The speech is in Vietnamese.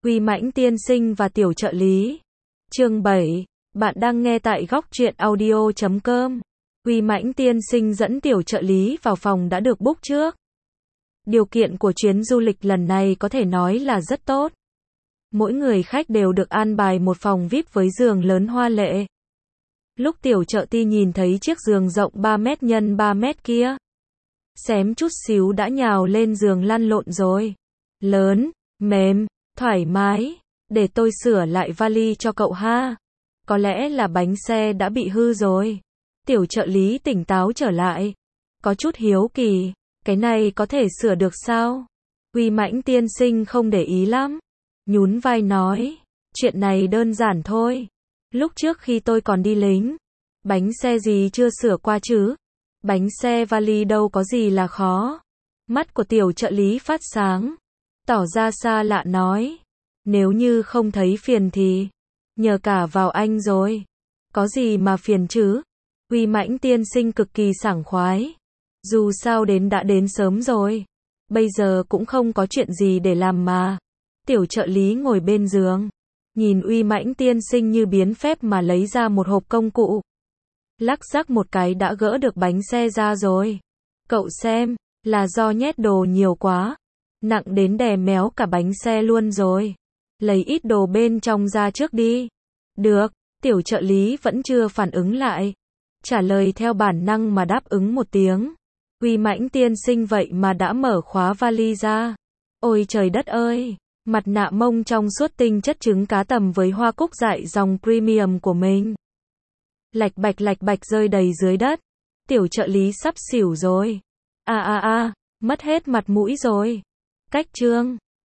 Uy Mãnh tiên sinh và tiểu trợ lý. Chương 7. Bạn đang nghe tại góc truyện audio.com. Uy Mãnh tiên sinh dẫn tiểu trợ lý vào phòng đã được book trước. Điều kiện của chuyến du lịch lần này có thể nói là rất tốt. Mỗi người khách đều được an bài một phòng VIP với giường lớn hoa lệ. Lúc tiểu trợ ti nhìn thấy chiếc giường rộng 3 mét x 3 mét kia, xém chút xíu đã nhào lên giường lăn lộn rồi. Lớn, mềm, thoải mái, để tôi sửa lại vali cho cậu ha. Có lẽ là bánh xe đã bị hư rồi. Tiểu trợ lý tỉnh táo trở lại. Có chút hiếu kỳ, cái này có thể sửa được sao? Uy Mãnh tiên sinh không để ý lắm. Nhún vai nói, chuyện này đơn giản thôi. Lúc trước khi tôi còn đi lính, bánh xe gì chưa sửa qua chứ? Bánh xe vali đâu có gì là khó. Mắt của tiểu trợ lý phát sáng, tỏ ra xa lạ nói, nếu như không thấy phiền thì nhờ cả vào anh rồi. Có gì mà phiền chứ? Uy Mãnh tiên sinh cực kỳ sảng khoái. Dù sao đến đã đến sớm rồi, bây giờ cũng không có chuyện gì để làm mà. Tiểu trợ lý ngồi bên giường, nhìn Uy Mãnh tiên sinh như biến phép mà lấy ra một hộp công cụ. Lắc rắc một cái đã gỡ được bánh xe ra rồi. Cậu xem, là do nhét đồ nhiều quá, nặng đến đè méo cả bánh xe luôn rồi. Lấy ít đồ bên trong ra trước đi. Được, tiểu trợ lý vẫn chưa phản ứng lại. Trả lời theo bản năng mà đáp ứng một tiếng. Uy Mãnh tiên sinh vậy mà đã mở khóa vali ra. Ôi trời đất ơi! Mặt nạ mông trong suốt tinh chất trứng cá tầm với hoa cúc dại dòng premium của mình. Lạch bạch rơi đầy dưới đất. Tiểu trợ lý sắp xỉu rồi. Mất hết mặt mũi rồi. Cách trương.